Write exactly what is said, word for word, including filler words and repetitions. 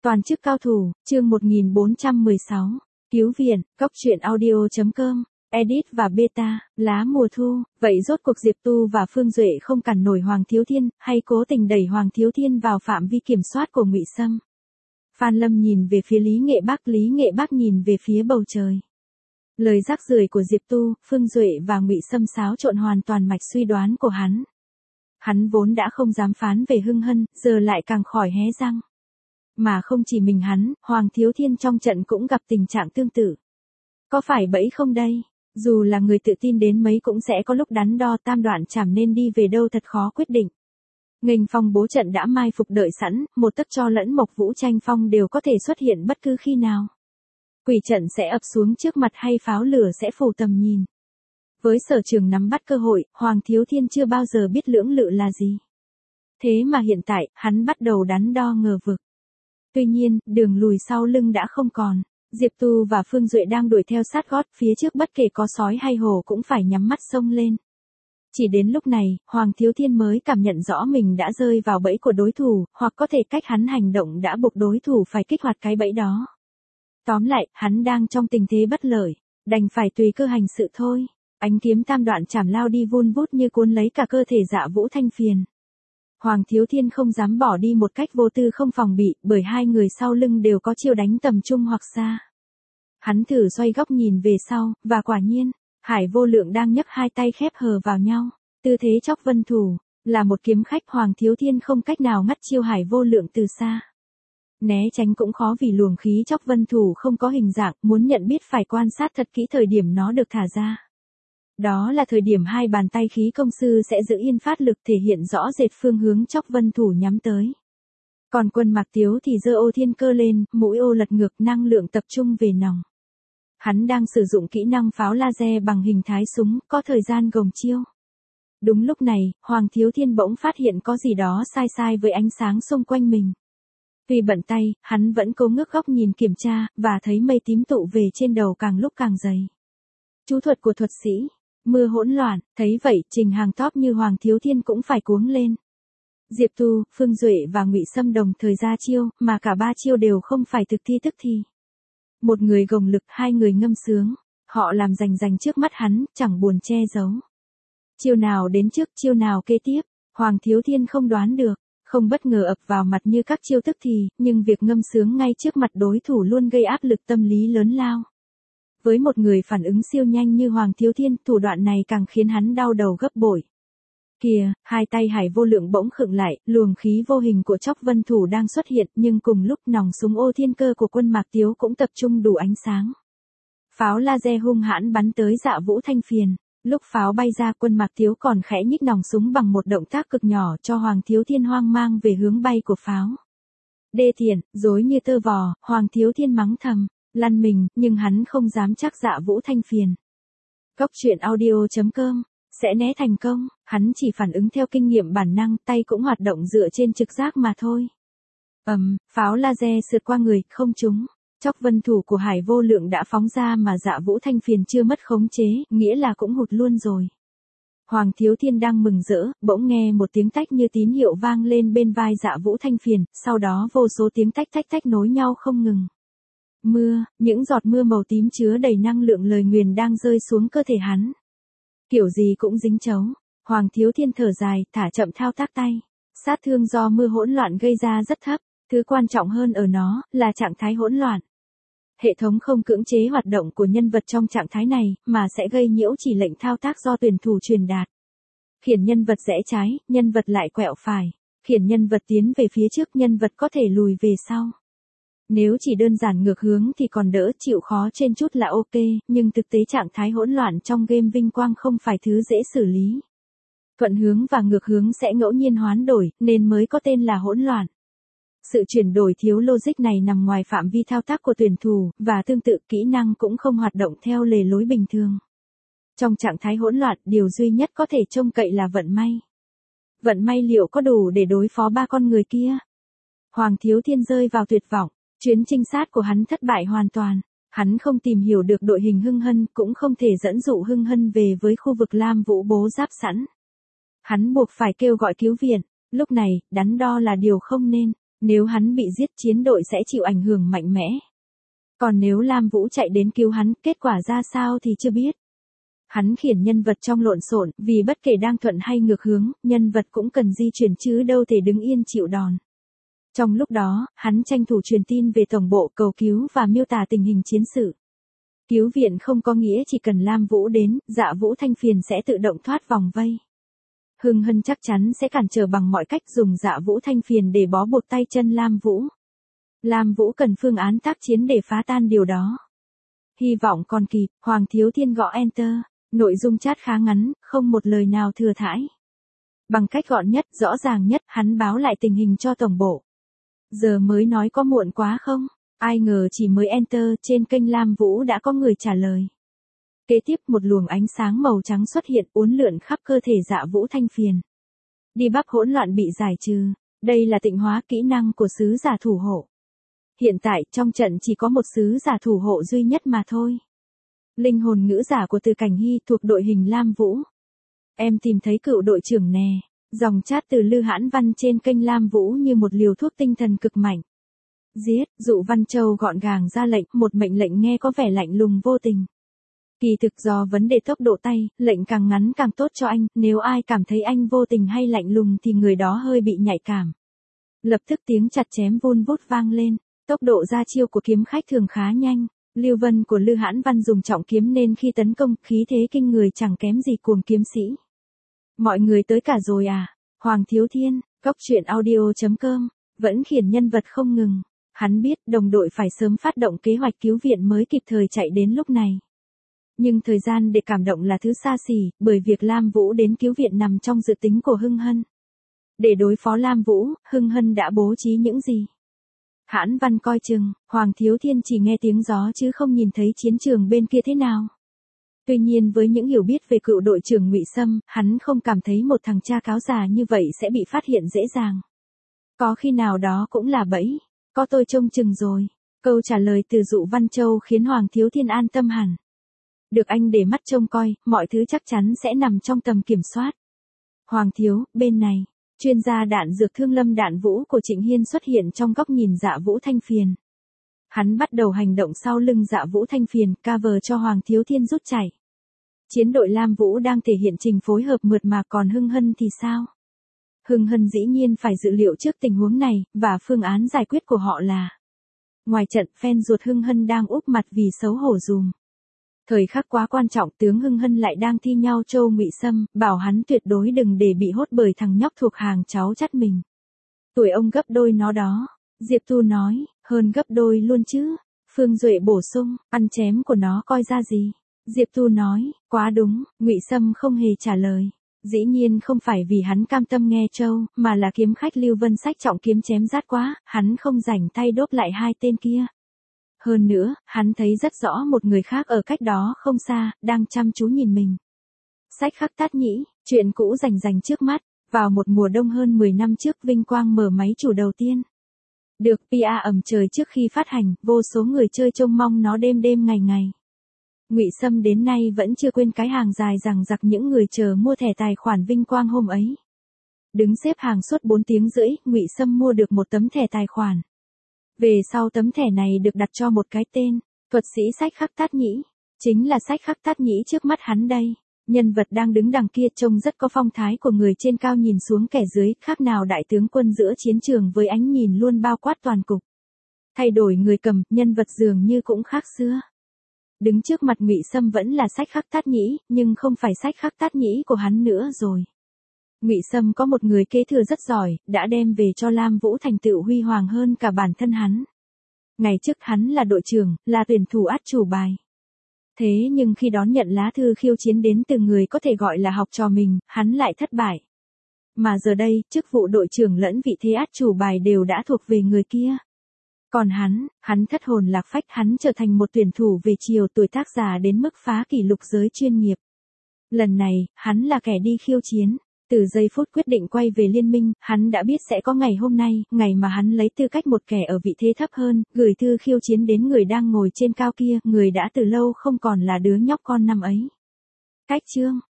Toàn chức cao thủ, chương một nghìn bốn trăm mười sáu. Cứu viện, góc truyện audio.com, edit và beta, lá mùa thu, vậy rốt cuộc Diệp Tu và Phương Duệ không cản nổi Hoàng Thiếu Thiên, hay cố tình đẩy Hoàng Thiếu Thiên vào phạm vi kiểm soát của Ngụy Sâm. Phan Lâm nhìn về phía Lý Nghệ Bắc, Lý Nghệ Bắc nhìn về phía bầu trời. Lời rác rưởi của Diệp Tu, Phương Duệ và Ngụy Sâm xáo trộn hoàn toàn mạch suy đoán của hắn. Hắn vốn đã không dám phán về Hưng Hân, giờ lại càng khỏi hé răng. Mà không chỉ mình hắn, Hoàng Thiếu Thiên trong trận cũng gặp tình trạng tương tự. Có phải bẫy không đây? Dù là người tự tin đến mấy cũng sẽ có lúc đắn đo, tam đoạn chảm nên đi về đâu thật khó quyết định. Nghênh phong bố trận đã mai phục đợi sẵn, một tấc cho lẫn Mộc Vũ Tranh Phong đều có thể xuất hiện bất cứ khi nào. Quỷ trận sẽ ập xuống trước mặt hay pháo lửa sẽ phủ tầm nhìn. Với sở trường nắm bắt cơ hội, Hoàng Thiếu Thiên chưa bao giờ biết lưỡng lự là gì. Thế mà hiện tại, hắn bắt đầu đắn đo ngờ vực. Tuy nhiên, đường lùi sau lưng đã không còn. Diệp Tu và Phương Duệ đang đuổi theo sát gót, phía trước bất kể có sói hay hổ cũng phải nhắm mắt xông lên. Chỉ đến lúc này, Hoàng Thiếu Thiên mới cảm nhận rõ mình đã rơi vào bẫy của đối thủ, hoặc có thể cách hắn hành động đã buộc đối thủ phải kích hoạt cái bẫy đó. Tóm lại, hắn đang trong tình thế bất lợi, đành phải tùy cơ hành sự thôi. Ánh kiếm tam đoạn chảm lao đi vun vút như cuốn lấy cả cơ thể Dạ Vũ Thanh Phiền. Hoàng Thiếu Thiên không dám bỏ đi một cách vô tư không phòng bị, bởi hai người sau lưng đều có chiêu đánh tầm trung hoặc xa. Hắn thử xoay góc nhìn về sau, và quả nhiên, Hải Vô Lượng đang nhấc hai tay khép hờ vào nhau, tư thế chóc vân thủ, là một kiếm khách. Hoàng Thiếu Thiên không cách nào ngắt chiêu Hải Vô Lượng từ xa. Né tránh cũng khó vì luồng khí chóc vân thủ không có hình dạng, muốn nhận biết phải quan sát thật kỹ thời điểm nó được thả ra. Đó là thời điểm hai bàn tay khí công sư sẽ giữ yên phát lực, thể hiện rõ rệt phương hướng chóc vân thủ nhắm tới. Còn Quân Mạc Tiếu thì giơ ô thiên cơ lên, mũi ô lật ngược, năng lượng tập trung về nòng. Hắn đang sử dụng kỹ năng pháo laser bằng hình thái súng, có thời gian gồng chiêu. Đúng lúc này, Hoàng Thiếu Thiên bỗng phát hiện có gì đó sai sai với ánh sáng xung quanh mình. Vì bận tay, hắn vẫn cố ngước góc nhìn kiểm tra, và thấy mây tím tụ về trên đầu càng lúc càng dày. Chú thuật của thuật sĩ. Mưa hỗn loạn, thấy vậy, Trình Hàng top như Hoàng Thiếu Thiên cũng phải cuống lên. Diệp Tu, Phương Duệ và Ngụy Sâm đồng thời ra chiêu, mà cả ba chiêu đều không phải thực thi tức thì. Một người gồng lực, hai người ngâm sướng, họ làm rành rành trước mắt hắn, chẳng buồn che giấu. Chiêu nào đến trước, chiêu nào kế tiếp, Hoàng Thiếu Thiên không đoán được, không bất ngờ ập vào mặt như các chiêu tức thì, nhưng việc ngâm sướng ngay trước mặt đối thủ luôn gây áp lực tâm lý lớn lao. Với một người phản ứng siêu nhanh như Hoàng Thiếu Thiên, thủ đoạn này càng khiến hắn đau đầu gấp bội. Kìa, hai tay Hải Vô Lượng bỗng khựng lại, luồng khí vô hình của chóc vân thủ đang xuất hiện, nhưng cùng lúc nòng súng ô thiên cơ của Quân Mạc Tiếu cũng tập trung đủ ánh sáng. Pháo laser hung hãn bắn tới Dạ Vũ Thanh Phiền. Lúc pháo bay ra, Quân Mạc Tiếu còn khẽ nhích nòng súng bằng một động tác cực nhỏ cho Hoàng Thiếu Thiên hoang mang về hướng bay của pháo. Đê tiện, dối như tơ vò, Hoàng Thiếu Thiên mắng thầm. Lăn mình, nhưng hắn không dám chắc Dạ Vũ Thanh Phiền. Góc truyện audio.com, sẽ né thành công, hắn chỉ phản ứng theo kinh nghiệm bản năng, tay cũng hoạt động dựa trên trực giác mà thôi. Ầm, um, pháo laser sượt qua người, không trúng. Chóc vân thủ của Hải Vô Lượng đã phóng ra mà Dạ Vũ Thanh Phiền chưa mất khống chế, nghĩa là cũng hụt luôn rồi. Hoàng Thiếu Thiên đang mừng rỡ, bỗng nghe một tiếng tách như tín hiệu vang lên bên vai Dạ Vũ Thanh Phiền, sau đó vô số tiếng tách tách tách nối nhau không ngừng. Mưa, những giọt mưa màu tím chứa đầy năng lượng lời nguyền đang rơi xuống cơ thể hắn. Kiểu gì cũng dính chấu. Hoàng Thiếu Thiên thở dài, thả chậm thao tác tay. Sát thương do mưa hỗn loạn gây ra rất thấp, thứ quan trọng hơn ở nó là trạng thái hỗn loạn. Hệ thống không cưỡng chế hoạt động của nhân vật trong trạng thái này, mà sẽ gây nhiễu chỉ lệnh thao tác do tuyển thủ truyền đạt. Khiển nhân vật rẽ trái, nhân vật lại quẹo phải. Khiển nhân vật tiến về phía trước, nhân vật có thể lùi về sau. Nếu chỉ đơn giản ngược hướng thì còn đỡ, chịu khó trên chút là ok, nhưng thực tế trạng thái hỗn loạn trong game vinh quang không phải thứ dễ xử lý. Thuận hướng và ngược hướng sẽ ngẫu nhiên hoán đổi, nên mới có tên là hỗn loạn. Sự chuyển đổi thiếu logic này nằm ngoài phạm vi thao tác của tuyển thủ, và tương tự kỹ năng cũng không hoạt động theo lề lối bình thường. Trong trạng thái hỗn loạn, điều duy nhất có thể trông cậy là vận may. Vận may liệu có đủ để đối phó ba con người kia? Hoàng Thiếu Thiên rơi vào tuyệt vọng. Chuyến trinh sát của hắn thất bại hoàn toàn. Hắn không tìm hiểu được đội hình Hưng Hân, cũng không thể dẫn dụ Hưng Hân về với khu vực Lam Vũ bố giáp sẵn. Hắn buộc phải kêu gọi cứu viện. Lúc này, đắn đo là điều không nên. Nếu hắn bị giết chiến đội sẽ chịu ảnh hưởng mạnh mẽ. Còn nếu Lam Vũ chạy đến cứu hắn, kết quả ra sao thì chưa biết. Hắn khiển nhân vật trong lộn xộn, vì bất kể đang thuận hay ngược hướng, nhân vật cũng cần di chuyển chứ đâu thể đứng yên chịu đòn. Trong lúc đó, hắn tranh thủ truyền tin về tổng bộ cầu cứu và miêu tả tình hình chiến sự. Cứu viện không có nghĩa chỉ cần Lam Vũ đến, Dạ Vũ Thanh Phiền sẽ tự động thoát vòng vây. Hưng Hân chắc chắn sẽ cản trở bằng mọi cách dùng Dạ Vũ Thanh Phiền để bó buộc tay chân Lam Vũ. Lam Vũ cần phương án tác chiến để phá tan điều đó. Hy vọng còn kịp, Hoàng Thiếu Thiên gõ Enter, nội dung chat khá ngắn, không một lời nào thừa thãi. Bằng cách gọn nhất, rõ ràng nhất, hắn báo lại tình hình cho tổng bộ. Giờ mới nói có muộn quá không? Ai ngờ chỉ mới Enter trên kênh Lam Vũ đã có người trả lời. Kế tiếp một luồng ánh sáng màu trắng xuất hiện uốn lượn khắp cơ thể Dạ Vũ Thanh Phiền. Đi bắp hỗn loạn bị giải trừ. Đây là tịnh hóa kỹ năng của sứ giả thủ hộ. Hiện tại trong trận chỉ có một sứ giả thủ hộ duy nhất mà thôi. Linh hồn ngữ giả của Từ Cảnh Hy thuộc đội hình Lam Vũ. Em tìm thấy cựu đội trưởng nè. Dòng chat từ Lư Hãn Văn trên kênh Lam Vũ như một liều thuốc tinh thần cực mạnh. Giết, Dụ Văn Châu gọn gàng ra lệnh, một mệnh lệnh nghe có vẻ lạnh lùng vô tình. Kỳ thực do vấn đề tốc độ tay, lệnh càng ngắn càng tốt cho anh, nếu ai cảm thấy anh vô tình hay lạnh lùng thì người đó hơi bị nhạy cảm. Lập tức tiếng chặt chém vun vút vang lên, tốc độ ra chiêu của kiếm khách thường khá nhanh. Lưu Vân của Lư Hãn Văn dùng trọng kiếm nên khi tấn công, khí thế kinh người chẳng kém gì cuồng kiếm sĩ. Mọi người tới cả rồi à? Hoàng Thiếu Thiên, góc truyện audio chấm com, vẫn khiển nhân vật không ngừng. Hắn biết đồng đội phải sớm phát động kế hoạch cứu viện mới kịp thời chạy đến lúc này. Nhưng thời gian để cảm động là thứ xa xỉ, bởi việc Lam Vũ đến cứu viện nằm trong dự tính của Hưng Hân. Để đối phó Lam Vũ, Hưng Hân đã bố trí những gì? Hãn Văn coi chừng, Hoàng Thiếu Thiên chỉ nghe tiếng gió chứ không nhìn thấy chiến trường bên kia thế nào. Tuy nhiên với những hiểu biết về cựu đội trưởng Ngụy Sâm, hắn không cảm thấy một thằng cha cáo già như vậy sẽ bị phát hiện dễ dàng. Có khi nào đó cũng là bẫy, có tôi trông chừng rồi. Câu trả lời từ Dụ Văn Châu khiến Hoàng Thiếu Thiên an tâm hẳn. Được anh để mắt trông coi, mọi thứ chắc chắn sẽ nằm trong tầm kiểm soát. Hoàng Thiếu, bên này, chuyên gia đạn dược Thương Lâm Đạn Vũ của Trịnh Hiên xuất hiện trong góc nhìn Dạ Vũ Thanh Phiền. Hắn bắt đầu hành động sau lưng Dạ Vũ Thanh Phiền, cover cho Hoàng Thiếu Thiên rút chạy. Chiến đội Lam Vũ đang thể hiện trình phối hợp mượt mà, còn Hưng Hân thì sao? Hưng Hân dĩ nhiên phải dự liệu trước tình huống này, và phương án giải quyết của họ là: ngoài trận, fan ruột Hưng Hân đang úp mặt vì xấu hổ dùm. Thời khắc quá quan trọng, tướng Hưng Hân lại đang thi nhau trâu Ngụy Sâm, bảo hắn tuyệt đối đừng để bị hốt bởi thằng nhóc thuộc hàng cháu chắt mình. Tuổi ông gấp đôi nó đó. Diệp Tu nói, hơn gấp đôi luôn chứ. Phương Duệ bổ sung, ăn chém của nó coi ra gì. Diệp Tu nói, quá đúng. Ngụy Sâm không hề trả lời. Dĩ nhiên không phải vì hắn cam tâm nghe trâu, mà là kiếm khách Lưu Vân sách trọng kiếm chém rát quá, hắn không rảnh tay đốt lại hai tên kia. Hơn nữa, hắn thấy rất rõ một người khác ở cách đó không xa, đang chăm chú nhìn mình. Sách khắc Tát Nhĩ, chuyện cũ rành rành trước mắt. Vào một mùa đông hơn mười năm trước, Vinh Quang mở máy chủ đầu tiên. Được pê e ẩm trời trước khi phát hành, vô số người chơi trông mong nó đêm đêm ngày ngày. Ngụy Sâm đến nay vẫn chưa quên cái hàng dài dằng dặc những người chờ mua thẻ tài khoản Vinh Quang hôm ấy. Đứng xếp hàng suốt bốn tiếng rưỡi, Ngụy Sâm mua được một tấm thẻ tài khoản. Về sau tấm thẻ này được đặt cho một cái tên, thuật sĩ sách khắc Tát Nhĩ. Chính là sách khắc Tát Nhĩ trước mắt hắn đây. Nhân vật đang đứng đằng kia trông rất có phong thái của người trên cao nhìn xuống kẻ dưới, khác nào đại tướng quân giữa chiến trường với ánh nhìn luôn bao quát toàn cục. Thay đổi người cầm, nhân vật dường như cũng khác xưa. Đứng trước mặt Ngụy Sâm vẫn là sách khắc Tát Nhĩ, nhưng không phải sách khắc Tát Nhĩ của hắn nữa rồi. Ngụy Sâm có một người kế thừa rất giỏi, đã đem về cho Lam Vũ thành tựu huy hoàng hơn cả bản thân hắn. Ngày trước hắn là đội trưởng, là tuyển thủ át chủ bài. Thế nhưng khi đón nhận lá thư khiêu chiến đến từ người có thể gọi là học trò mình, hắn lại thất bại. Mà giờ đây, chức vụ đội trưởng lẫn vị thế át chủ bài đều đã thuộc về người kia. Còn hắn, hắn thất hồn lạc phách, hắn trở thành một tuyển thủ về chiều, tuổi tác già đến mức phá kỷ lục giới chuyên nghiệp. Lần này, hắn là kẻ đi khiêu chiến. Từ giây phút quyết định quay về liên minh, hắn đã biết sẽ có ngày hôm nay, ngày mà hắn lấy tư cách một kẻ ở vị thế thấp hơn, gửi thư khiêu chiến đến người đang ngồi trên cao kia, người đã từ lâu không còn là đứa nhóc con năm ấy. Cách chương